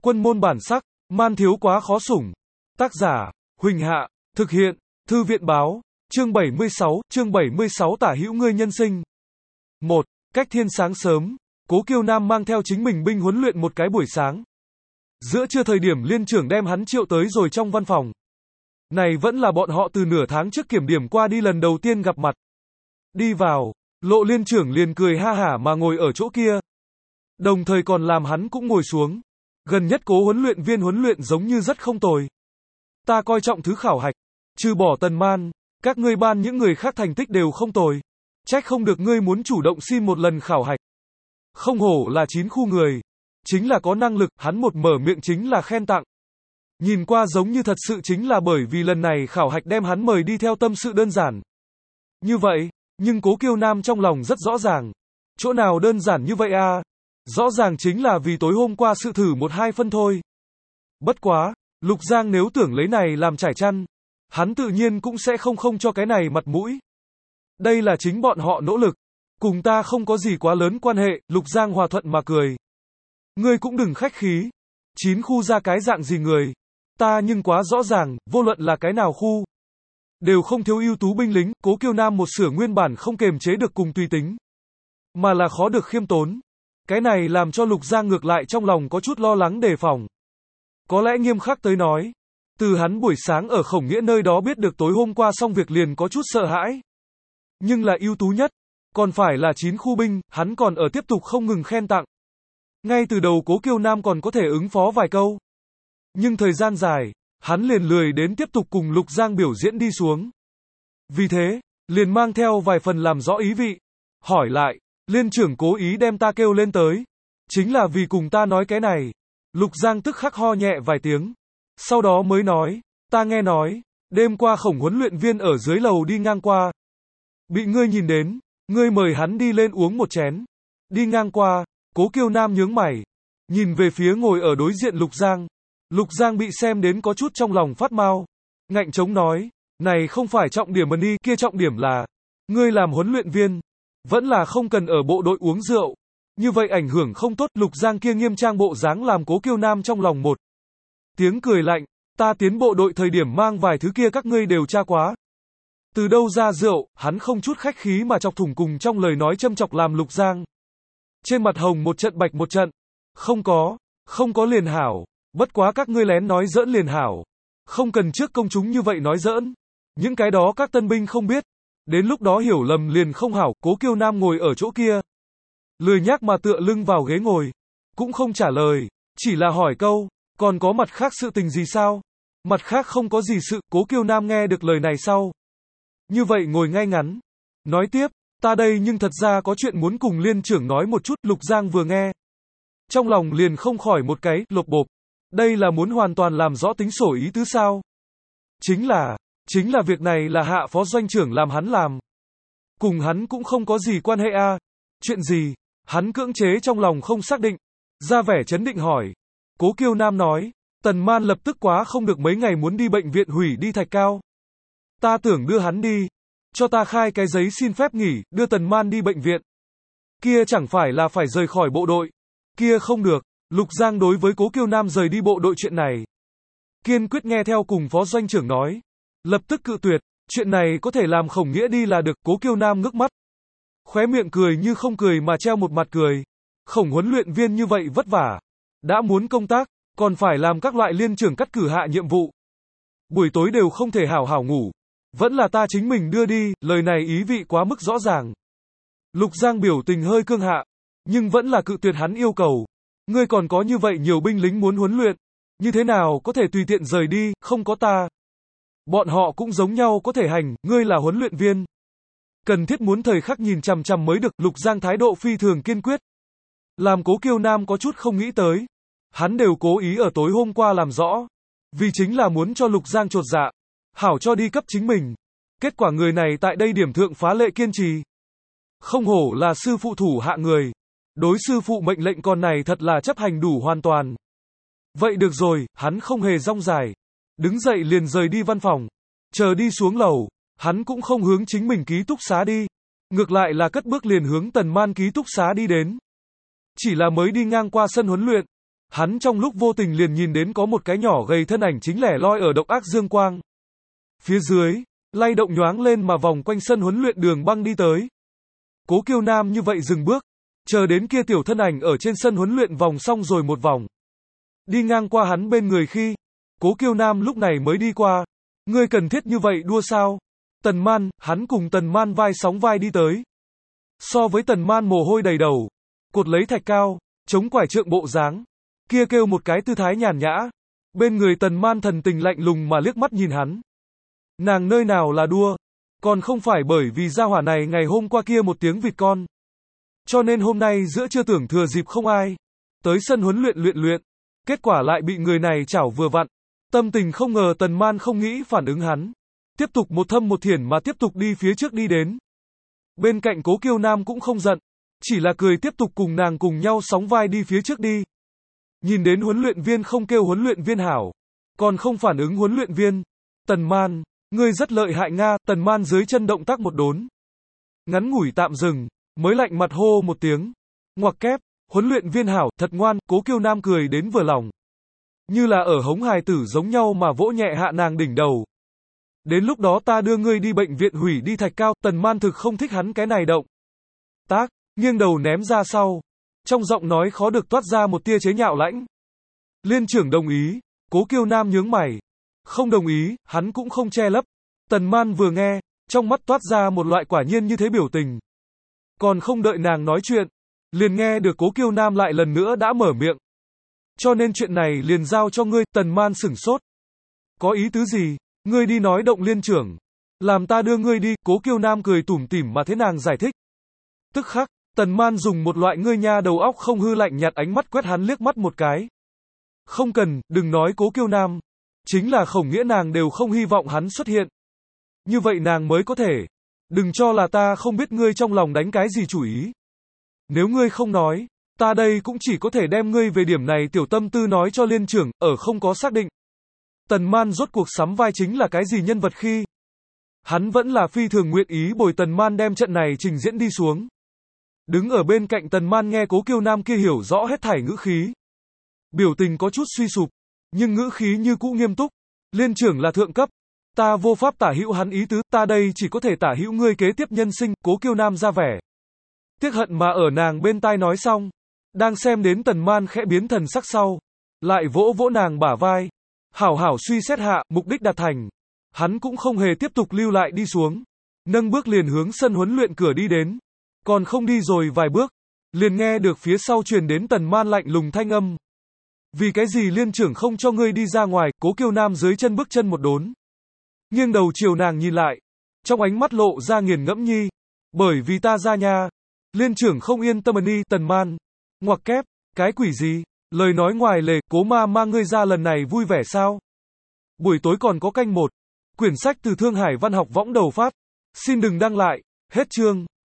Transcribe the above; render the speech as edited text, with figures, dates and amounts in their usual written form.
Quân môn bản sắc, man thiếu quá khó sủng. Tác giả, Huỳnh Hạ, thực hiện, Thư viện báo, chương 76 tả hữu ngươi nhân sinh. 1. Cách thiên sáng sớm, Cố Kiêu Nam mang theo chính mình binh huấn luyện một cái buổi sáng. Giữa trưa thời điểm liên trưởng đem hắn triệu tới rồi trong văn phòng. Này vẫn là bọn họ từ nửa tháng trước kiểm điểm qua đi lần đầu tiên gặp mặt. Đi vào, Lộ liên trưởng liền cười ha hả mà ngồi ở chỗ kia. Đồng thời còn làm hắn cũng ngồi xuống. Gần nhất Cố huấn luyện viên huấn luyện giống như rất không tồi. Ta coi trọng thứ khảo hạch. Trừ bỏ Tần Man, các ngươi ban những người khác thành tích đều không tồi. Trách không được ngươi muốn chủ động xin một lần khảo hạch. Không hổ là 9 khu người. Chính là có năng lực, hắn một mở miệng chính là khen tặng. Nhìn qua giống như thật sự chính là bởi vì lần này khảo hạch đem hắn mời đi theo tâm sự đơn giản. Như vậy, nhưng Cố Kiêu Nam trong lòng rất rõ ràng. Chỗ nào đơn giản như vậy à? Rõ ràng chính là vì tối hôm qua sự thử 1-2 phân thôi. Bất quá, Lục Giang nếu tưởng lấy này làm trải chăn, hắn tự nhiên cũng sẽ không cho cái này mặt mũi. Đây là chính bọn họ nỗ lực. Cùng ta không có gì quá lớn quan hệ, Lục Giang hòa thuận mà cười. Ngươi cũng đừng khách khí. 9 khu ra cái dạng gì người. Ta nhưng quá rõ ràng, vô luận là cái nào khu. Đều không thiếu ưu tú binh lính, Cố Kiêu Nam một sửa nguyên bản không kềm chế được cùng tùy tính. Mà là khó được khiêm tốn. Cái này làm cho Lục Giang ngược lại trong lòng có chút lo lắng đề phòng. Có lẽ nghiêm khắc tới nói. Từ hắn buổi sáng ở Khổng Nghĩa nơi đó biết được tối hôm qua xong việc liền có chút sợ hãi. Nhưng là ưu tú nhất. Còn phải là 9 khu binh, hắn còn ở tiếp tục không ngừng khen tặng. Ngay từ đầu Cố Kiêu Nam còn có thể ứng phó vài câu. Nhưng thời gian dài, hắn liền lười đến tiếp tục cùng Lục Giang biểu diễn đi xuống. Vì thế, liền mang theo vài phần làm rõ ý vị. Hỏi lại, liên trưởng cố ý đem ta kêu lên tới. Chính là vì cùng ta nói cái này. Lục Giang tức khắc ho nhẹ vài tiếng. Sau đó mới nói, ta nghe nói, đêm qua Khổng huấn luyện viên ở dưới lầu đi ngang qua. Bị ngươi nhìn đến, ngươi mời hắn đi lên uống một chén. Đi ngang qua, Cố Kiêu Nam nhướng mày. Nhìn về phía ngồi ở đối diện Lục Giang. Lục Giang bị xem đến có chút trong lòng phát mau. Ngạnh chống nói, này không phải trọng điểm mà đi, kia trọng điểm là, ngươi làm huấn luyện viên, vẫn là không cần ở bộ đội uống rượu. Như vậy ảnh hưởng không tốt. Lục Giang kia nghiêm trang bộ dáng làm Cố Kiêu Nam trong lòng một tiếng cười lạnh, ta tiến bộ đội thời điểm mang vài thứ kia các ngươi đều tra quá. Từ đâu ra rượu, hắn không chút khách khí mà chọc thủng cùng trong lời nói châm chọc làm Lục Giang. Trên mặt hồng một trận bạch một trận. Không có liền hảo. Bất quá các ngươi lén nói giỡn liền hảo. Không cần trước công chúng như vậy nói giỡn. Những cái đó các tân binh không biết. Đến lúc đó hiểu lầm liền không hảo. Cố Kiêu Nam ngồi ở chỗ kia. Lười nhác mà tựa lưng vào ghế ngồi. Cũng không trả lời. Chỉ là hỏi câu, còn có mặt khác sự tình gì sao? Mặt khác không có gì sự. Cố Kiêu Nam nghe được lời này sau. Như vậy ngồi ngay ngắn. Nói tiếp, ta đây nhưng thật ra có chuyện muốn cùng liên trưởng nói một chút. Lục Giang vừa nghe. Trong lòng liền không khỏi một cái, lột bộp. Đây là muốn hoàn toàn làm rõ tính sổ ý tứ sao? Chính là việc này là hạ phó doanh trưởng làm hắn làm. Cùng hắn cũng không có gì quan hệ a. Chuyện gì? Hắn cưỡng chế trong lòng không xác định. Ra vẻ chấn định hỏi. Cố Kiêu Nam nói, Tần Man lập tức quá không được mấy ngày muốn đi bệnh viện hủy đi Thạch Cao. Ta tưởng đưa hắn đi. Cho ta khai cái giấy xin phép nghỉ, đưa Tần Man đi bệnh viện. Kia chẳng phải là phải rời khỏi bộ đội. Kia không được. Lục Giang đối với Cố Kiêu Nam rời đi bộ đội chuyện này. Kiên quyết nghe theo cùng phó doanh trưởng nói. Lập tức cự tuyệt. Chuyện này có thể làm Khổng Nghĩa đi là được. Cố Kiêu Nam ngước mắt. Khóe miệng cười như không cười mà treo một mặt cười. Khổng huấn luyện viên như vậy vất vả. Đã muốn công tác, còn phải làm các loại liên trưởng cắt cử hạ nhiệm vụ. Buổi tối đều không thể hảo hảo ngủ. Vẫn là ta chính mình đưa đi, lời này ý vị quá mức rõ ràng. Lục Giang biểu tình hơi cương hạ, nhưng vẫn là cự tuyệt hắn yêu cầu. Ngươi còn có như vậy nhiều binh lính muốn huấn luyện, như thế nào có thể tùy tiện rời đi, không có ta. Bọn họ cũng giống nhau có thể hành, ngươi là huấn luyện viên. Cần thiết muốn thời khắc nhìn chằm chằm mới được. Lục Giang thái độ phi thường kiên quyết. Làm Cố Kiêu Nam có chút không nghĩ tới. Hắn đều cố ý ở tối hôm qua làm rõ. Vì chính là muốn cho Lục Giang chột dạ. Hảo cho đi cấp chính mình. Kết quả người này tại đây điểm thượng phá lệ kiên trì. Không hổ là sư phụ thủ hạ người. Đối sư phụ mệnh lệnh con này thật là chấp hành đủ hoàn toàn. Vậy được rồi, hắn không hề rong dài. Đứng dậy liền rời đi văn phòng. Chờ đi xuống lầu, hắn cũng không hướng chính mình ký túc xá đi. Ngược lại là cất bước liền hướng Tần Man ký túc xá đi đến. Chỉ là mới đi ngang qua sân huấn luyện. Hắn trong lúc vô tình liền nhìn đến có một cái nhỏ gầy thân ảnh chính lẻ loi ở động ác dương quang. Phía dưới, lay động nhoáng lên mà vòng quanh sân huấn luyện Đường Băng đi tới. Cố Kiêu Nam như vậy dừng bước, chờ đến kia tiểu thân ảnh ở trên sân huấn luyện vòng xong rồi một vòng. Đi ngang qua hắn bên người khi, Cố Kiêu Nam lúc này mới đi qua. Ngươi cần thiết như vậy đua sao? Tần Man, hắn cùng Tần Man vai sóng vai đi tới. So với Tần Man mồ hôi đầy đầu, cột lấy thạch cao, chống quải trượng bộ dáng, kia kêu một cái tư thái nhàn nhã. Bên người Tần Man thần tình lạnh lùng mà liếc mắt nhìn hắn. Nàng nơi nào là đua, còn không phải bởi vì gia hỏa này ngày hôm qua kia một tiếng vịt con. Cho nên hôm nay giữa trưa tưởng thừa dịp không ai tới sân huấn luyện luyện, kết quả lại bị người này chảo vừa vặn. Tâm tình không ngờ Tần Man không nghĩ phản ứng hắn, tiếp tục một thâm một thiển mà tiếp tục đi phía trước đi đến. Bên cạnh Cố Kiêu Nam cũng không giận, chỉ là cười tiếp tục cùng nàng cùng nhau sóng vai đi phía trước đi. Nhìn đến huấn luyện viên không kêu huấn luyện viên hảo, còn không phản ứng huấn luyện viên. Tần Man, ngươi rất lợi hại Nga. Tần Man dưới chân động tác một đốn, ngắn ngủi tạm dừng, mới lạnh mặt hô một tiếng. Ngoặc kép, huấn luyện viên hảo, thật ngoan. Cố Kiêu Nam cười đến vừa lòng, như là ở hống hài tử giống nhau mà vỗ nhẹ hạ nàng đỉnh đầu. Đến lúc đó ta đưa ngươi đi bệnh viện hủy đi thạch cao. Tần Man thực không thích hắn cái này động tác, nghiêng đầu ném ra sau. Trong giọng nói khó được toát ra một tia chế nhạo lãnh. Liên trưởng đồng ý. Cố Kiêu Nam nhướng mày. Không đồng ý, hắn cũng không che lấp. Tần Man vừa nghe, trong mắt toát ra một loại quả nhiên như thế biểu tình. Còn không đợi nàng nói chuyện, liền nghe được Cố Kiêu Nam lại lần nữa đã mở miệng. Cho nên chuyện này liền giao cho ngươi. Tần Man sửng sốt. Có ý tứ gì? Ngươi đi nói động liên trưởng, làm ta đưa ngươi đi. Cố Kiêu Nam cười tủm tỉm mà thế nàng giải thích. Tức khắc, Tần Man dùng một loại ngươi nha đầu óc không hư lạnh nhạt ánh mắt quét hắn liếc mắt một cái. Không cần, đừng nói Cố Kiêu Nam, chính là Khổng Nghĩa nàng đều không hy vọng hắn xuất hiện. Như vậy nàng mới có thể. Đừng cho là ta không biết ngươi trong lòng đánh cái gì chủ ý. Nếu ngươi không nói, ta đây cũng chỉ có thể đem ngươi về điểm này tiểu tâm tư nói cho liên trưởng, ở không có xác định. Tần Man rốt cuộc sắm vai chính là cái gì nhân vật khi? Hắn vẫn là phi thường nguyện ý bồi Tần Man đem trận này trình diễn đi xuống. Đứng ở bên cạnh Tần Man nghe Cố Kiêu Nam kia hiểu rõ hết thảy ngữ khí. Biểu tình có chút suy sụp, nhưng ngữ khí như cũ nghiêm túc. Liên trưởng là thượng cấp, ta vô pháp tả hữu hắn ý tứ, ta đây chỉ có thể tả hữu ngươi kế tiếp nhân sinh. Cố Kiêu Nam ra vẻ tiếc hận mà ở nàng bên tai nói xong, đang xem đến Tần Man khẽ biến thần sắc sau, lại vỗ vỗ nàng bả vai. Hảo hảo suy xét hạ, mục đích đạt thành. Hắn cũng không hề tiếp tục lưu lại đi xuống, nâng bước liền hướng sân huấn luyện cửa đi đến. Còn không đi rồi vài bước, liền nghe được phía sau truyền đến Tần Man lạnh lùng thanh âm. Vì cái gì liên trưởng không cho ngươi đi ra ngoài? Cố Kiêu Nam dưới chân bước chân một đốn, nghiêng đầu chiều nàng nhìn lại, trong ánh mắt lộ ra nghiền ngẫm nhi. Bởi vì ta ra nha. Liên trưởng không yên tâm đi. Tần Man, ngoặc kép, cái quỷ gì? Lời nói ngoài lề. Cố ma mang ngươi ra lần này vui vẻ sao? Buổi tối còn có canh một. Quyển sách từ Thương Hải Văn học võng đầu phát. Xin đừng đăng lại. Hết chương.